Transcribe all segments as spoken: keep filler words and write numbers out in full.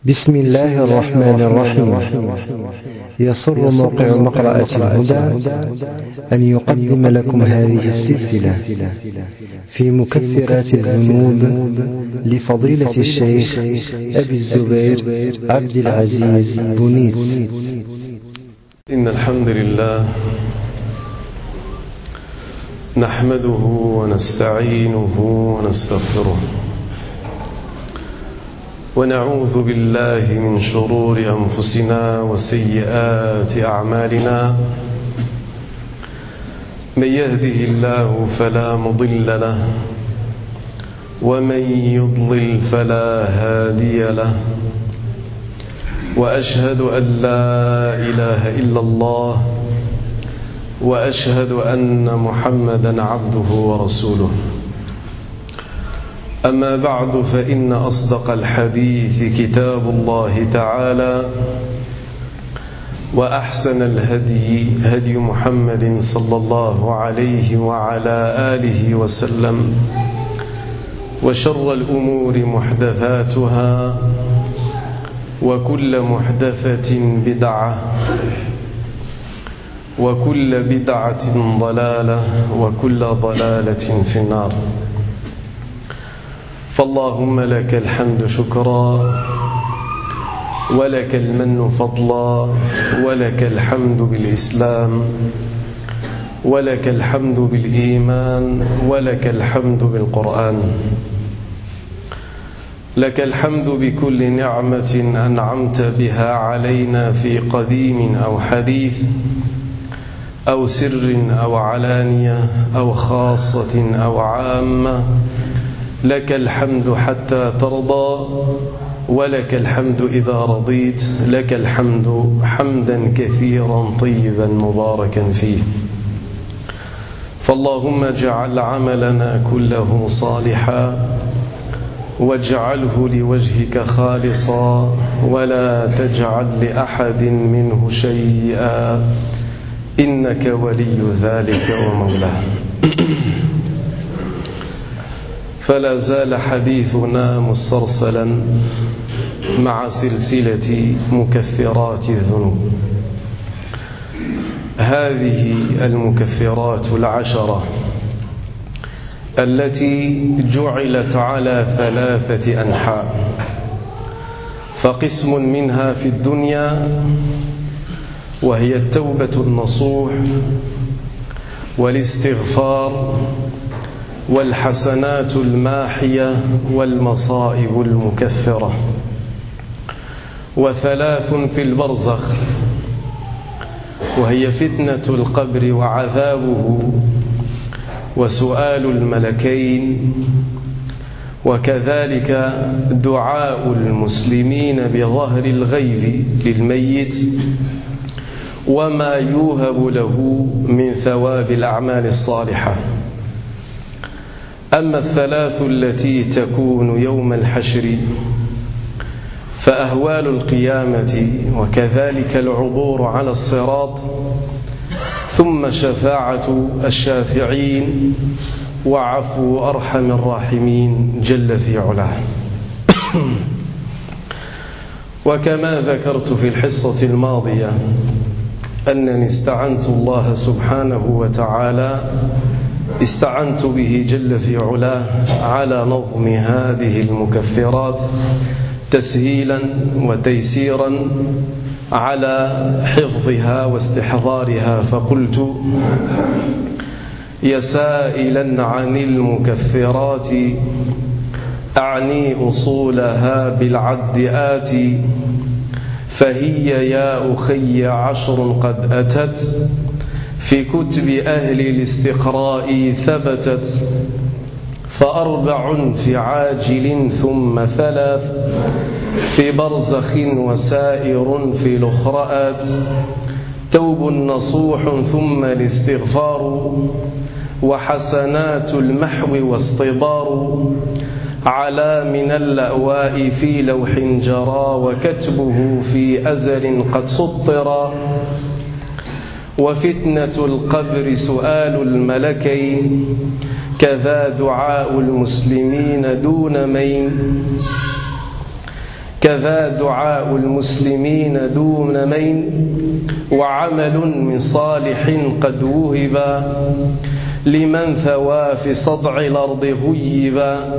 بسم الله الرحمن الرحيم. يسر موقع مقرأة الهدى أن يقدم لكم هذه السلسلة في مكفرات الذنوب لفضيلة الشيخ أبي الزبير عبد العزيز بنيس. إن الحمد لله نحمده ونستعينه ونستغفره ونعوذ بالله من شرور أنفسنا وسيئات أعمالنا. من يهده الله فلا مضل له ومن يضلل فلا هادي له، وأشهد أن لا إله إلا الله وأشهد أن محمدا عبده ورسوله. أما بعد، فإن أصدق الحديث كتاب الله تعالى، وأحسن الهدي هدي محمد صلى الله عليه وعلى آله وسلم، وشر الأمور محدثاتها، وكل محدثة بدعة، وكل بدعة ضلالة، وكل ضلالة في النار. فاللهم لك الحمد شكرا، ولك المن فضلا، ولك الحمد بالإسلام، ولك الحمد بالإيمان، ولك الحمد بالقرآن. لك الحمد بكل نعمة أنعمت بها علينا في قديم أو حديث، أو سر أو علانية، أو خاصة أو عامة. لك الحمد حتى ترضى، ولك الحمد إذا رضيت. لك الحمد حمدا كثيرا طيبا مباركا فيه. فاللهم اجعل عملنا كله صالحا، واجعله لوجهك خالصا، ولا تجعل لأحد منه شيئا، إنك ولي ذلك ومولاه. فلا زال حديثنا مسترسلا مع سلسلة مكفرات الذنوب. هذه المكفرات العشرة التي جعلت على ثلاثة أنحاء، فقسم منها في الدنيا، وهي التوبة النصوح والاستغفار والحسنات الماحية والمصائب المكثرة. وثلاث في البرزخ، وهي فتنة القبر وعذابه وسؤال الملكين، وكذلك دعاء المسلمين بظهر الغيب للميت، وما يوهب له من ثواب الأعمال الصالحة. أما الثلاث التي تكون يوم الحشر فأهوال القيامة، وكذلك العبور على الصراط، ثم شفاعة الشافعين، وعفو أرحم الراحمين جل في علاه. وكما ذكرت في الحصة الماضية أنني استعنت الله سبحانه وتعالى استعنت به جل في علاه على نظم هذه المكفرات تسهيلا وتيسيرا على حفظها واستحضارها. فقلت: يا سائلا عن المكفرات أعني أصولها بالعد آتي، فهي يا أخي عشر قد أتت في كتب أهل الاستقراء ثبتت، فأربع في عاجل، ثم ثلاث في برزخ، وسائر في الأخرآت. توب نصوح، ثم الاستغفار، وحسنات المحو واصطبار، على من اللأواء في لوح جرى، وكتبه في أزل قد سطرا. وفتنة القبر سؤال الملكين، كذا دعاء المسلمين دون مين. كذا دعاء المسلمين دون مين، وعمل من صالح قد وهبا لمن ثوى في صدع الأرض غيبا.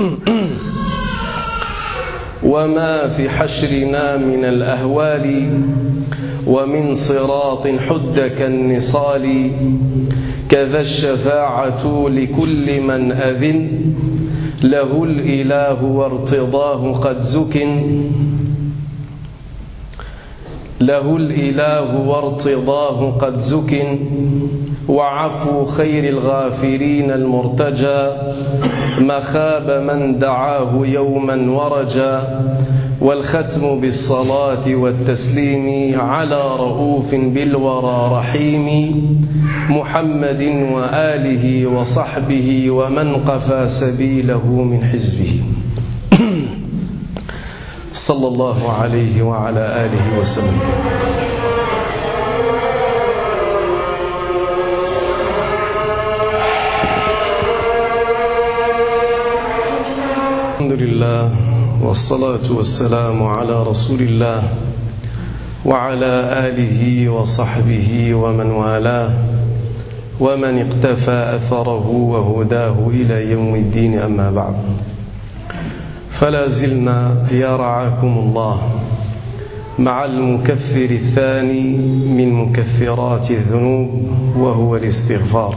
وما في حشرنا من الأهوال ومن صراط حد كالنصال، كذا الشفاعة لكل من أذن له الإله وارتضاه قد زكن، له الإله وارتضاه قد زكن، وعفو خير الغافرين المرتجى، ما خاب من دعاه يوما ورجا. والختم بالصلاة والتسليم على رؤوف بالورى رحيم، محمد وآله وصحبه ومن قفى سبيله من حزبه. صلى الله عليه وعلى آله وسلم. الحمد لله والصلاة والسلام على رسول الله وعلى آله وصحبه ومن والاه ومن اقتفى أثره وهداه إلى يوم الدين. أما بعد، فلا زلنا يا رعاكم الله مع المكفر الثاني من مكفرات الذنوب، وهو الاستغفار.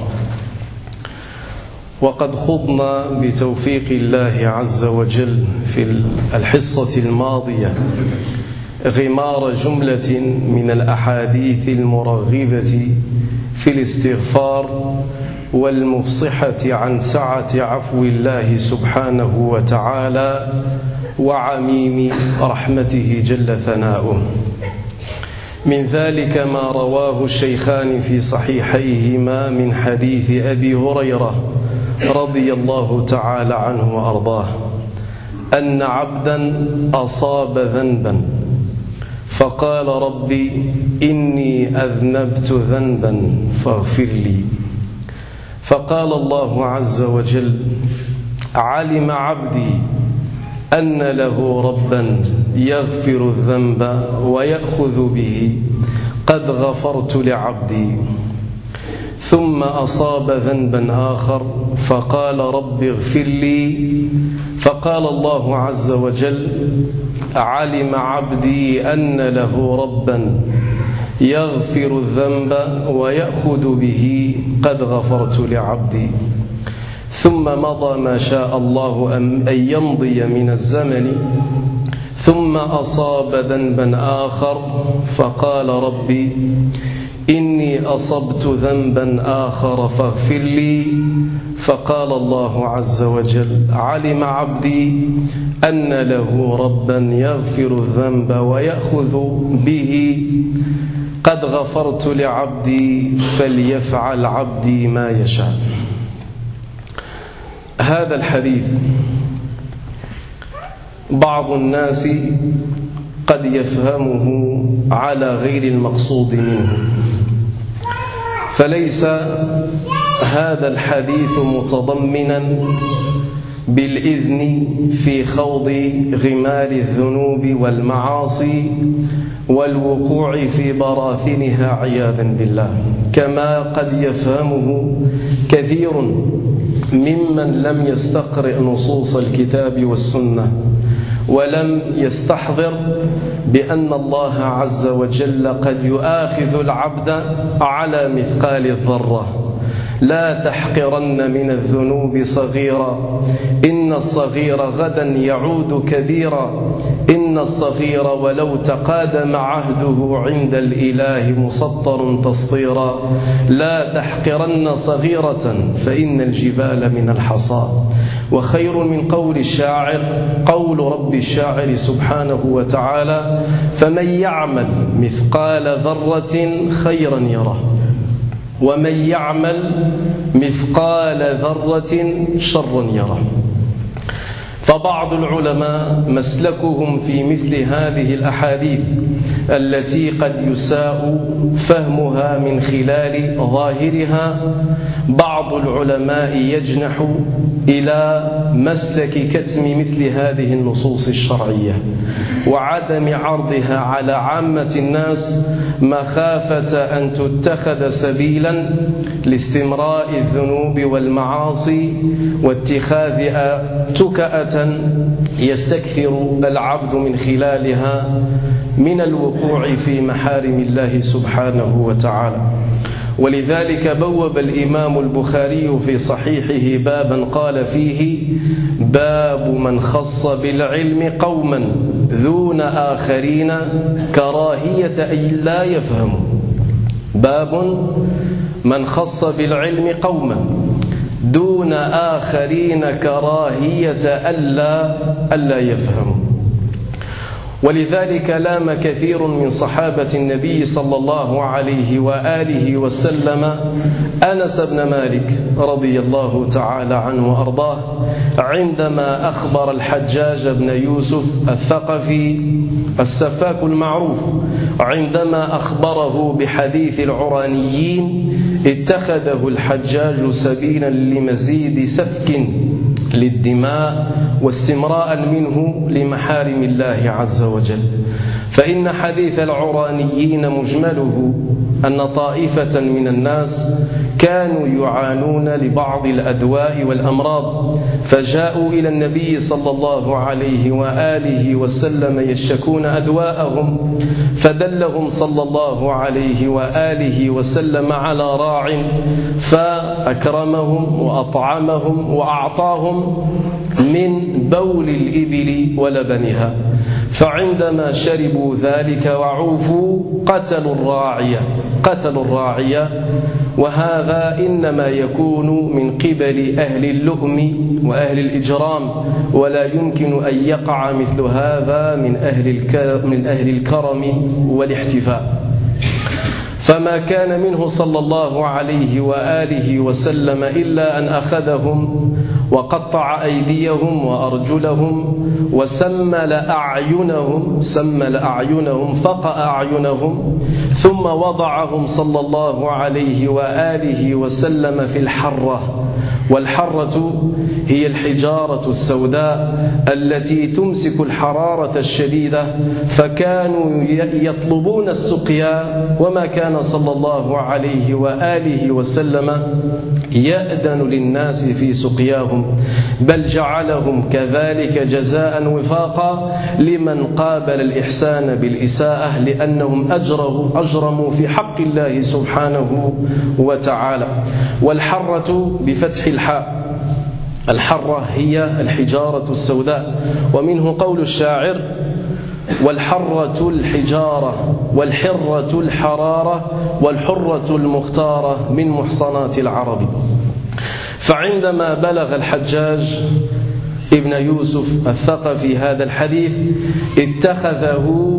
وقد خضنا بتوفيق الله عز وجل في الحصة الماضية غمار جملة من الأحاديث المرغبة في الاستغفار والمفصحة عن سعة عفو الله سبحانه وتعالى وعميم رحمته جل ثناؤه. من ذلك ما رواه الشيخان في صحيحيهما من حديث أبي هريرة رضي الله تعالى عنه وأرضاه أن عبدا أصاب ذنبا فقال ربي إني أذنبت ذنبا فاغفر لي، فقال الله عز وجل علم عبدي أن له ربا يغفر الذنب ويأخذ به، قد غفرت لعبدي. ثم أصاب ذنبا آخر فقال رب اغفر لي، فقال الله عز وجل علم عبدي أن له ربا يغفر الذنب ويأخذ به، قد غفرت لعبدي. ثم مضى ما شاء الله أن يمضي من الزمن، ثم أصاب ذنبا آخر فقال ربي إني أصبت ذنبا آخر فاغفر لي، فقال الله عز وجل علم عبدي أن له ربا يغفر الذنب ويأخذ به، قد غفرت لعبدي فليفعل عبدي ما يشاء. هذا الحديث بعض الناس قد يفهمه على غير المقصود منه، فليس هذا الحديث متضمنا بالإذن في خوض غمار الذنوب والمعاصي والوقوع في براثنها عياذا بالله، كما قد يفهمه كثير ممن لم يستقرئ نصوص الكتاب والسنة ولم يستحضر بأن الله عز وجل قد يؤاخذ العبد على مثقال الذرة. لا تحقرن من الذنوب صغيرا، إن الصغير غدا يعود كبيرا، إن الصغير ولو تقادم عهده عند الإله مسطر تسطيرا. لا تحقرن صغيرة فإن الجبال من الحصى. وخير من قول الشاعر قول رب الشاعر سبحانه وتعالى فمن يعمل مثقال ذرة خيرا يره، ومن يعمل مثقال ذرة شرا يره. فبعض العلماء مسلكهم في مثل هذه الأحاديث التي قد يساء فهمها من خلال ظاهرها، بعض العلماء يجنح إلى مسلك كتم مثل هذه النصوص الشرعية وعدم عرضها على عامة الناس مخافة أن تتخذ سبيلا لاستمراء الذنوب والمعاصي واتخاذ تكأة يستكثر العبد من خلالها من الوقوع في محارم الله سبحانه وتعالى. ولذلك بوب الإمام البخاري في صحيحه بابا قال فيه: باب من خص بالعلم قوما دون آخرين كراهية أن لا يفهموا. باب من خص بالعلم قوما دون آخرين كراهية ألا ألا يفهموا. ولذلك لام كثير من صحابة النبي صلى الله عليه وآله وسلم أنس بن مالك رضي الله تعالى عنه وأرضاه عندما أخبر الحجاج بن يوسف الثقفي السفاك المعروف، عندما أخبره بحديث العرانيين اتخذه الحجاج سبيلا لمزيد سفك للدماء واستمراء منه لمحارم الله عز وجل. فإن حديث العرانيين مجمله أن طائفة من الناس كانوا يعانون لبعض الأدواء والأمراض، فجاءوا إلى النبي صلى الله عليه وآله وسلم يشكون أدواءهم، فدلهم صلى الله عليه وآله وسلم على راع فأكرمهم وأطعمهم وأعطاهم من بول الإبل ولبنها، فعندما شربوا ذلك وعوفوا قتلوا الراعية قتلوا الراعية وهذا إنما يكون من قبل أهل اللؤم وأهل الإجرام، ولا يمكن أن يقع مثل هذا من أهل من أهل الكرم والاحتفاء. فما كان منه صلى الله عليه وآله وسلم إلا أن أخذهم وقطع أيديهم وأرجلهم وسمل أعينهم سمل أعينهم فقأ أعينهم، ثم وضعهم صلى الله عليه وآله وسلم في الحرة. والحرة هي الحجارة السوداء التي تمسك الحرارة الشديدة، فكانوا يطلبون السقيا، وما كان صلى الله عليه وآله وسلم يأذن للناس في سقياهم، بل جعلهم كذلك جزاء وفاقا لمن قابل الإحسان بالإساءة، لأنهم أجروا أجرموا في حق الله سبحانه وتعالى. والحرة بفتح الحاء، الحرة هي الحجارة السوداء، ومنه قول الشاعر: والحرة الحجارة والحرة الحرارة والحرة المختارة من محصنات العرب. فعندما بلغ الحجاج ابن يوسف الثقفي هذا الحديث اتخذه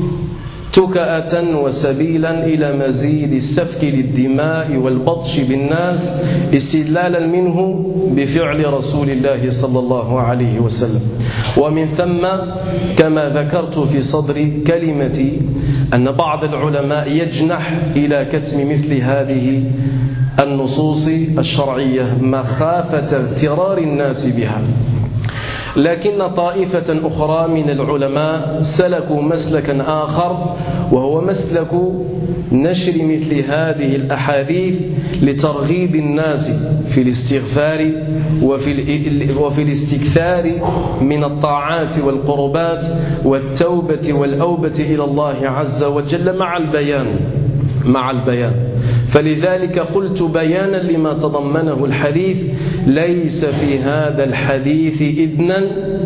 تكأة وسبيلا إلى مزيد السفك للدماء والبطش بالناس استدلالا منه بفعل رسول الله صلى الله عليه وسلم. ومن ثم كما ذكرت في صدر كلمتي أن بعض العلماء يجنح إلى كتم مثل هذه النصوص الشرعية مخافة اغترار الناس بها، لكن طائفة أخرى من العلماء سلكوا مسلكا آخر، وهو مسلك نشر مثل هذه الأحاديث لترغيب الناس في الاستغفار وفي وفي الاستكثار من الطاعات والقربات والتوبة والأوبة إلى الله عز وجل مع البيان مع البيان فلذلك قلت بيانا لما تضمنه الحديث: ليس في هذا الحديث إذنا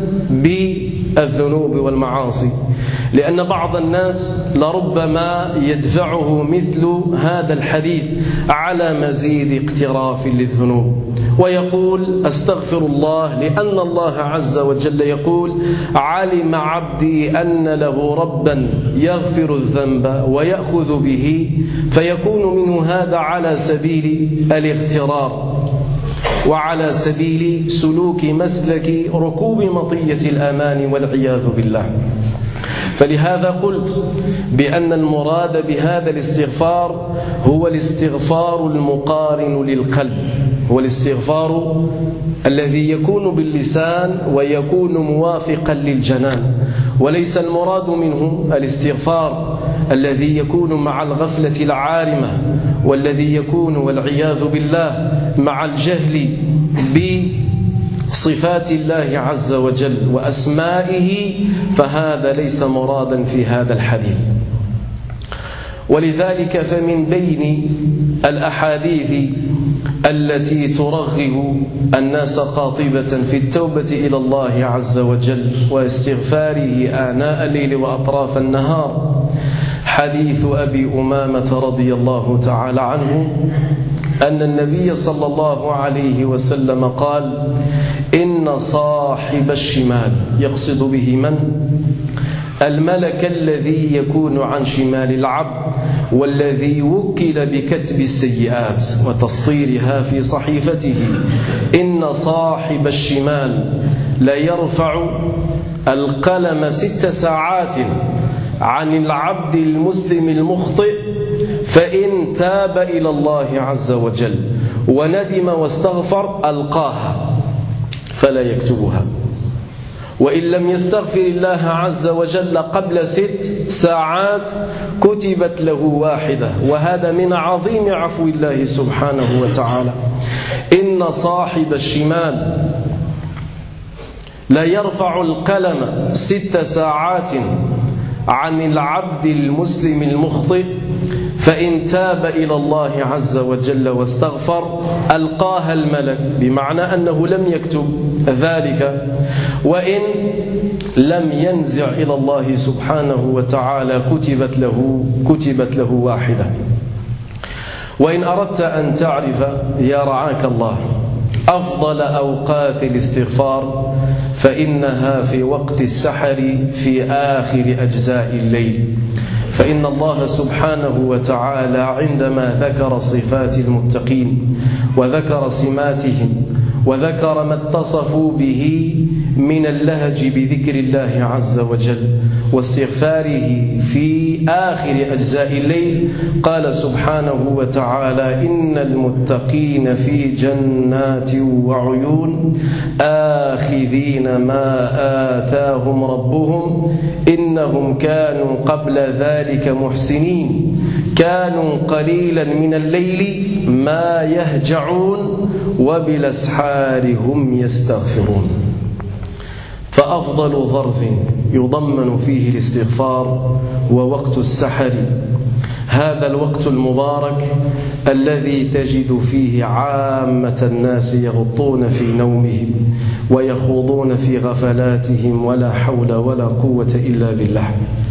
بالذنوب والمعاصي، لأن بعض الناس لربما يدفعه مثل هذا الحديث على مزيد اقتراف للذنوب، ويقول: أستغفر الله، لأن الله عز وجل يقول: علم عبدي أن له ربا يغفر الذنب ويأخذ به، فيكون منه هذا على سبيل الاغترار. وعلى سبيل سلوك مسلك ركوب مطية الأمان والعياذ بالله. فلهذا قلت بأن المراد بهذا الاستغفار هو الاستغفار المقارن للقلب، هو الاستغفار الذي يكون باللسان ويكون موافقا للجنان، وليس المراد منه الاستغفار الذي يكون مع الغفلة العارمة، والذي يكون والعياذ بالله مع الجهل بصفات الله عز وجل وأسمائه، فهذا ليس مرادا في هذا الحديث. ولذلك فمن بين الأحاديث التي ترغب الناس قاطبة في التوبة إلى الله عز وجل واستغفاره آناء الليل وأطراف النهار حديث أبي أمامة رضي الله تعالى عنه أن النبي صلى الله عليه وسلم قال: إن صاحب الشمال، يقصد به من؟ الملك الذي يكون عن شمال العبد، والذي وكل بكتب السيئات وتسطيرها في صحيفته. إن صاحب الشمال ليرفع القلم ست ساعات عن العبد المسلم المخطئ، فإن تاب إلى الله عز وجل وندم واستغفر ألقاها فلا يكتبها، وإن لم يستغفر الله عز وجل قبل ست ساعات كتبت له واحدة، وهذا من عظيم عفو الله سبحانه وتعالى. إن صاحب الشمال لا يرفع القلم ست ساعات عن العبد المسلم المخطئ، فإن تاب إلى الله عز وجل واستغفر ألقاها الملك، بمعنى أنه لم يكتب ذلك، وإن لم ينزع إلى الله سبحانه وتعالى كتبت له كتبت له واحدة. وإن أردت أن تعرف يا رعاك الله أفضل أوقات الاستغفار فإنها في وقت السحر في آخر أجزاء الليل، فإن الله سبحانه وتعالى عندما ذكر صفات المتقين وذكر سماتهم وذكر ما اتصفوا به من اللهج بذكر الله عز وجل واستغفاره في آخر أجزاء الليل، قال سبحانه وتعالى: إن المتقين في جنات وعيون آخذين ما آتاهم ربهم إنهم كانوا قبل ذلك محسنين كانوا قليلا من الليل ما يهجعون وبالأسحار هم يستغفرون. فأفضل ظرف يضمن فيه الاستغفار ووقت السحر، هذا الوقت المبارك الذي تجد فيه عامة الناس يغطون في نومهم ويخوضون في غفلاتهم ولا حول ولا قوة إلا بالله.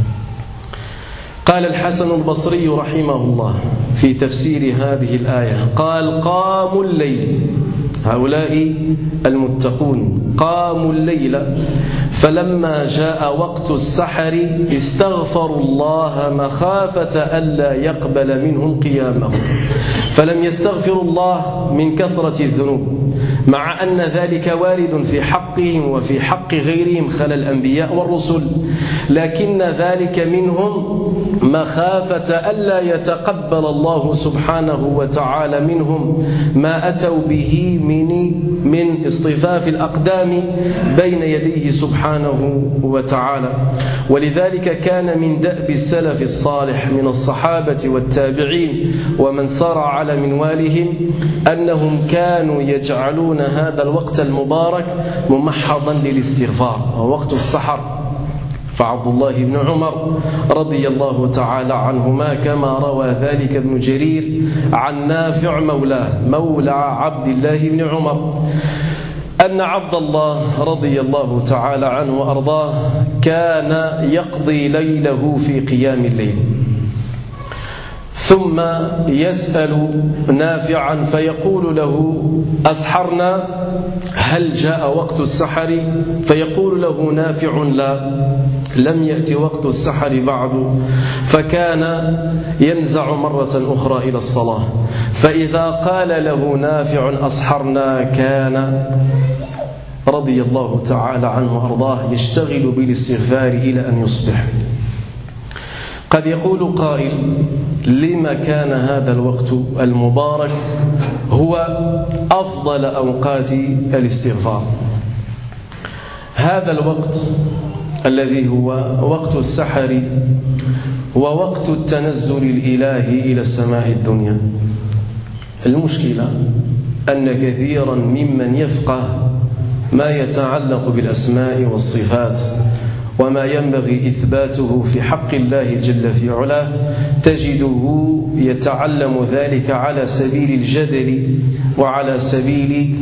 قال الحسن البصري رحمه الله في تفسير هذه الآية، قال: قاموا الليل، هؤلاء المتقون قاموا الليل فلما جاء وقت السحر استغفروا الله مخافة ألا يقبل منهم قيامهم، فلم يستغفروا الله من كثرة الذنوب، مع أن ذلك وارد في حقهم وفي حق غيرهم خلال الأنبياء والرسل، لكن ذلك منهم مخافة ألا يتقبل الله سبحانه وتعالى منهم ما أتوا به من من اصطفاف الأقدام بين يديه سبحانه وتعالى. ولذلك كان من دأب السلف الصالح من الصحابة والتابعين ومن سار على منوالهم أنهم كانوا يجعلون هذا الوقت المبارك ممحضا للاستغفار، ووقت السحر. فعبد الله بن عمر رضي الله تعالى عنهما كما روى ذلك ابن جرير عن نافع مولاه مولى عبد الله بن عمر أن عبد الله رضي الله تعالى عنه وأرضاه كان يقضي ليله في قيام الليل، ثم يسأل نافعا فيقول له أسحرنا، هل جاء وقت السحر؟ فيقول له نافع لا، لم يأتي وقت السحر بعد. فكان ينزع مرة أخرى إلى الصلاة، فإذا قال له نافع أسحرنا كان رضي الله تعالى عنه وأرضاه يشتغل بالاستغفار إلى أن يصبح. قد يقول قائل: لما كان هذا الوقت المبارك هو أفضل أوقات الاستغفار؟ هذا الوقت الذي هو وقت السحر هو وقت التنزل الإلهي إلى السماء الدنيا. المشكلة أن كثيرا ممن يفقه ما يتعلق بالأسماء والصفات وما ينبغي إثباته في حق الله جل في علاه تجده يتعلم ذلك على سبيل الجدل وعلى سبيل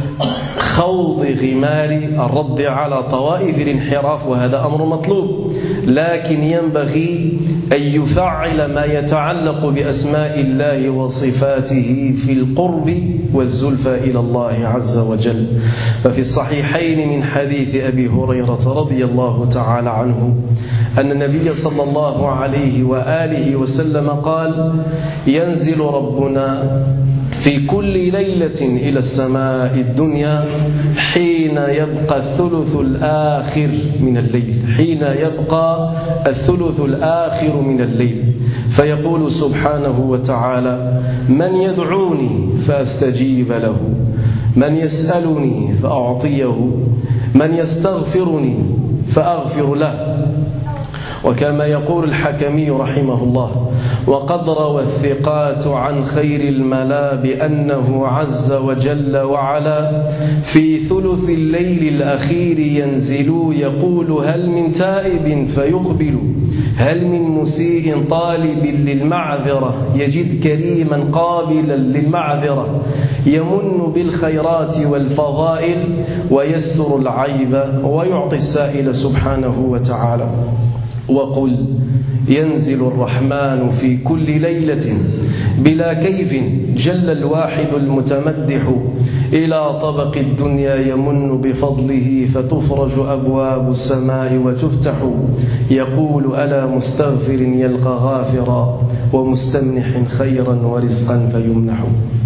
خوض غمار الرد على طوائف الانحراف، وهذا أمر مطلوب، لكن ينبغي أن يفعل ما يتعلق بأسماء الله وصفاته في القرب والزلفى إلى الله عز وجل. ففي الصحيحين من حديث أبي هريرة رضي الله تعالى عنه أن النبي صلى الله عليه وآله وسلم قال: ينزل ربنا في كل ليلة إلى السماء الدنيا حين يبقى الثلث الآخر من الليل حين يبقى الثلث الآخر من الليل فيقول سبحانه وتعالى: من يدعوني فأستجيب له، من يسألني فأعطيه، من يستغفرني فأغفر له. وكما يقول الحكمي رحمه الله: وقد روى الثقات عن خير الملا بأنه عز وجل وعلا في ثلث الليل الأخير ينزل يقول: هل من تائب فيقبل، هل من مسيء طالب للمعذرة، يجد كريما قابلا للمعذرة، يمن بالخيرات والفضائل ويستر العيب ويعطي السائل سبحانه وتعالى. وقل: ينزل الرحمن في كل ليلة بلا كيف جل الواحد المتمدح إلى طبق الدنيا يمن بفضله فتفرج أبواب السماء وتفتح، يقول: ألا مستغفر يلقى غافرا ومستمنح خيرا ورزقا فيمنح.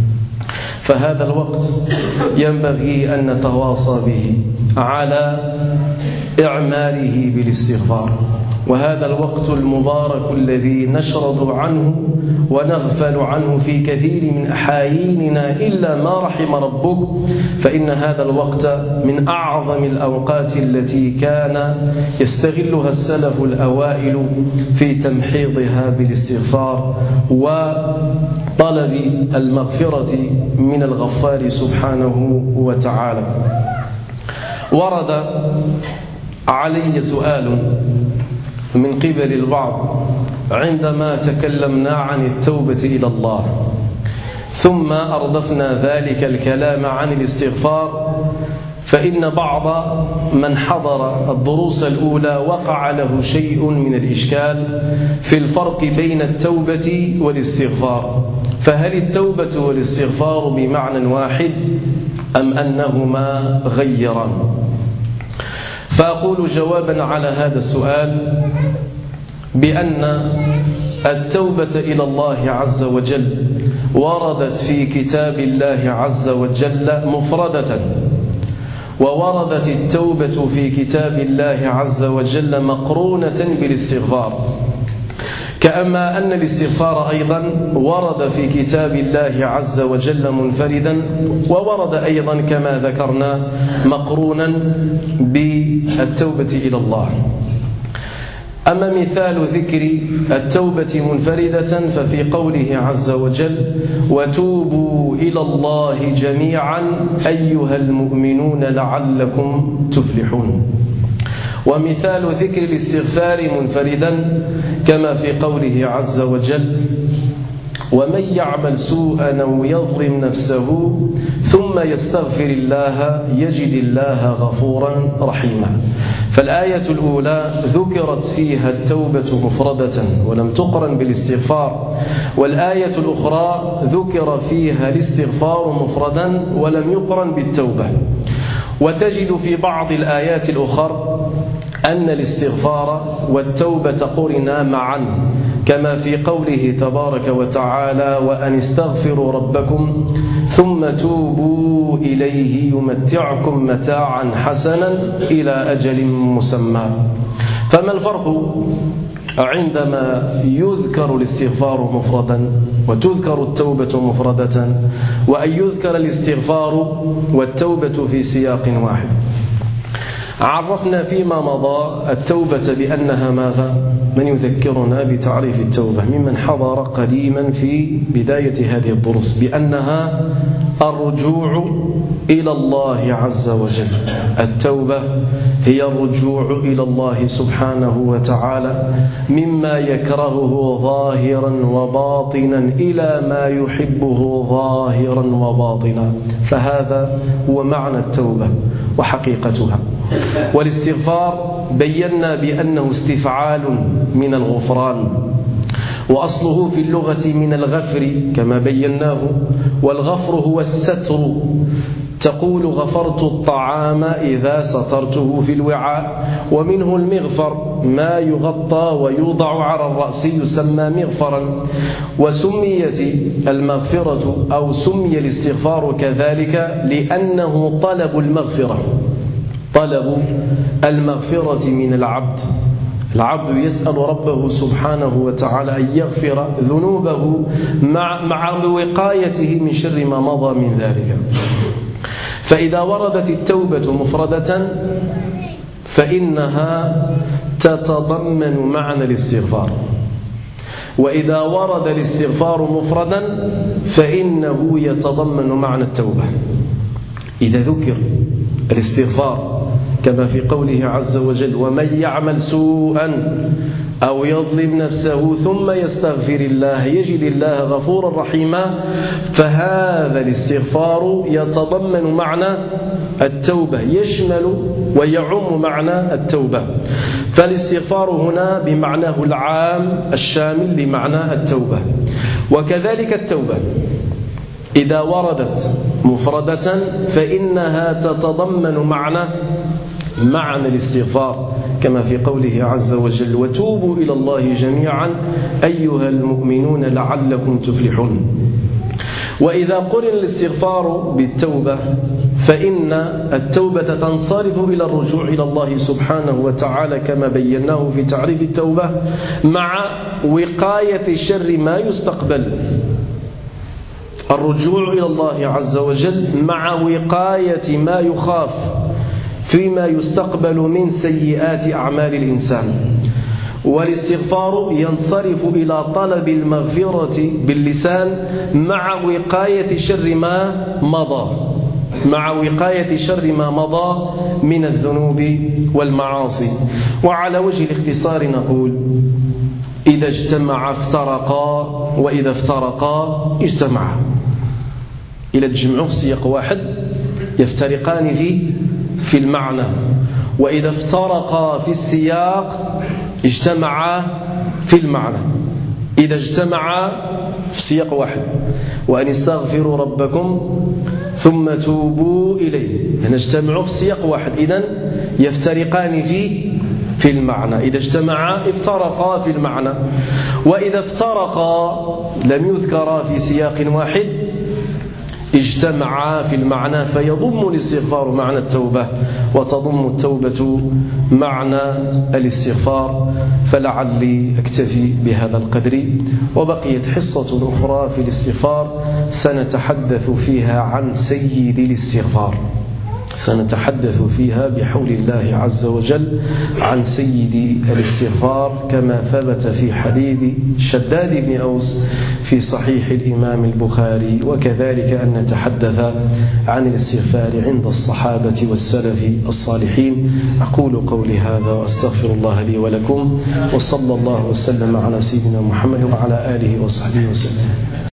فهذا الوقت ينبغي أن نتواصى به على إعماله بالاستغفار، وهذا الوقت المبارك الذي نشرد عنه ونغفل عنه في كثير من أحاييننا إلا ما رحم ربك، فإن هذا الوقت من أعظم الأوقات التي كان يستغلها السلف الأوائل في تمحيضها بالاستغفار وطلب المغفرة من الغفار سبحانه وتعالى. ورد علي سؤال من قبل البعض عندما تكلمنا عن التوبة إلى الله، ثم أردفنا ذلك الكلام عن الاستغفار، فإن بعض من حضر الدروس الأولى وقع له شيء من الإشكال في الفرق بين التوبة والاستغفار، فهل التوبة والاستغفار بمعنى واحد أم أنهما غيران؟ فأقول جوابا على هذا السؤال بأن التوبة إلى الله عز وجل وردت في كتاب الله عز وجل مفردة، ووردت التوبة في كتاب الله عز وجل مقرونة بالاستغفار، كأما أن الاستغفار أيضا ورد في كتاب الله عز وجل منفردا، وورد أيضا كما ذكرنا مقرونا بالتوبة إلى الله. أما مثال ذكر التوبة منفردة ففي قوله عز وجل: وتوبوا إلى الله جميعا أيها المؤمنون لعلكم تفلحون. ومثال ذكر الاستغفار منفردا كما في قوله عز وجل: ومن يعمل سوءا أو يظلم نفسه ثم يستغفر الله يجد الله غفورا رحيما. فالآية الأولى ذكرت فيها التوبة مفردة ولم تقرن بالاستغفار، والآية الأخرى ذكر فيها الاستغفار مفردا ولم يقرن بالتوبة. وتجد في بعض الآيات الأخرى أن الاستغفار والتوبة قرنا معا، كما في قوله تبارك وتعالى: وأن استغفروا ربكم ثم توبوا إليه يمتعكم متاعا حسنا إلى أجل مسمى. فما الفرق عندما يذكر الاستغفار مفردا وتذكر التوبة مفردة، وأن يذكر الاستغفار والتوبة في سياق واحد؟ عرفنا فيما مضى التوبة بأنها ماذا؟ من يذكرنا بتعريف التوبة ممن حضر قديما في بداية هذه الدروس؟ بأنها الرجوع إلى الله عز وجل. التوبة هي الرجوع إلى الله سبحانه وتعالى مما يكرهه ظاهرا وباطنا إلى ما يحبه ظاهرا وباطنا، فهذا هو معنى التوبة وحقيقتها. والاستغفار بينا بأنه استفعال من الغفران، وأصله في اللغة من الغفر كما بيناه، والغفر هو الستر. تقول غفرت الطعام إذا سترته في الوعاء، ومنه المغفر ما يغطى ويوضع على الرأس يسمى مغفرا. وسميت المغفرة أو سمي الاستغفار كذلك لأنه طلب المغفرة، طلب المغفرة من العبد. العبد يسأل ربه سبحانه وتعالى أن يغفر ذنوبه مع, مع وقايته من شر ما مضى من ذلك. فإذا وردت التوبة مفردة فإنها تتضمن معنى الاستغفار، وإذا ورد الاستغفار مفردا فإنه يتضمن معنى التوبة. إذا ذكر الاستغفار كما في قوله عز وجل: ومن يعمل سوءا أو يظلم نفسه ثم يستغفر الله يجد الله غفورا رحيما، فهذا الاستغفار يتضمن معنى التوبة، يشمل ويعم معنى التوبة. فالاستغفار هنا بمعناه العام الشامل لمعنى التوبة. وكذلك التوبة إذا وردت مفردة فإنها تتضمن معنى معنى الاستغفار كما في قوله عز وجل: وتوبوا إلى الله جميعا أيها المؤمنون لعلكم تفلحون. وإذا قرن الاستغفار بالتوبة فإن التوبة تنصرف إلى الرجوع إلى الله سبحانه وتعالى كما بيناه في تعريف التوبة، مع وقاية شر ما يستقبل. الرجوع إلى الله عز وجل مع وقاية ما يخاف فيما يستقبل من سيئات أعمال الإنسان. والاستغفار ينصرف إلى طلب المغفرة باللسان مع وقاية شر ما مضى مع وقاية شر ما مضى من الذنوب والمعاصي. وعلى وجه الاختصار نقول: إذا اجتمع افترقا، وإذا افترقا اجتمعا. إلى تجمعوا في سياق واحد يفترقان في في المعنى، وإذا افترقا في السياق اجتمعا في المعنى. إذا اجتمعا في سياق واحد: وأن استغفروا ربكم ثم توبوا إليه، يعني اجتمعوا في سياق واحد، إذن يفترقان في في المعنى. إذا اجتمعا افترقا في المعنى، وإذا افترقا لم يذكرا في سياق واحد اجتمعا في المعنى، فيضم الاستغفار معنى التوبة وتضم التوبة معنى الاستغفار. فلعلي أكتفي بهذا القدر، وبقيت حصة أخرى في الاستغفار سنتحدث فيها عن سيد الاستغفار، سنتحدث فيها بحول الله عز وجل عن سيد الاستغفار كما ثبت في حديث شداد بن أوس في صحيح الإمام البخاري، وكذلك أن نتحدث عن الاستغفار عند الصحابة والسلف الصالحين. أقول قولي هذا وأستغفر الله لي ولكم، وصلى الله وسلم على سيدنا محمد وعلى آله وصحبه وسلم.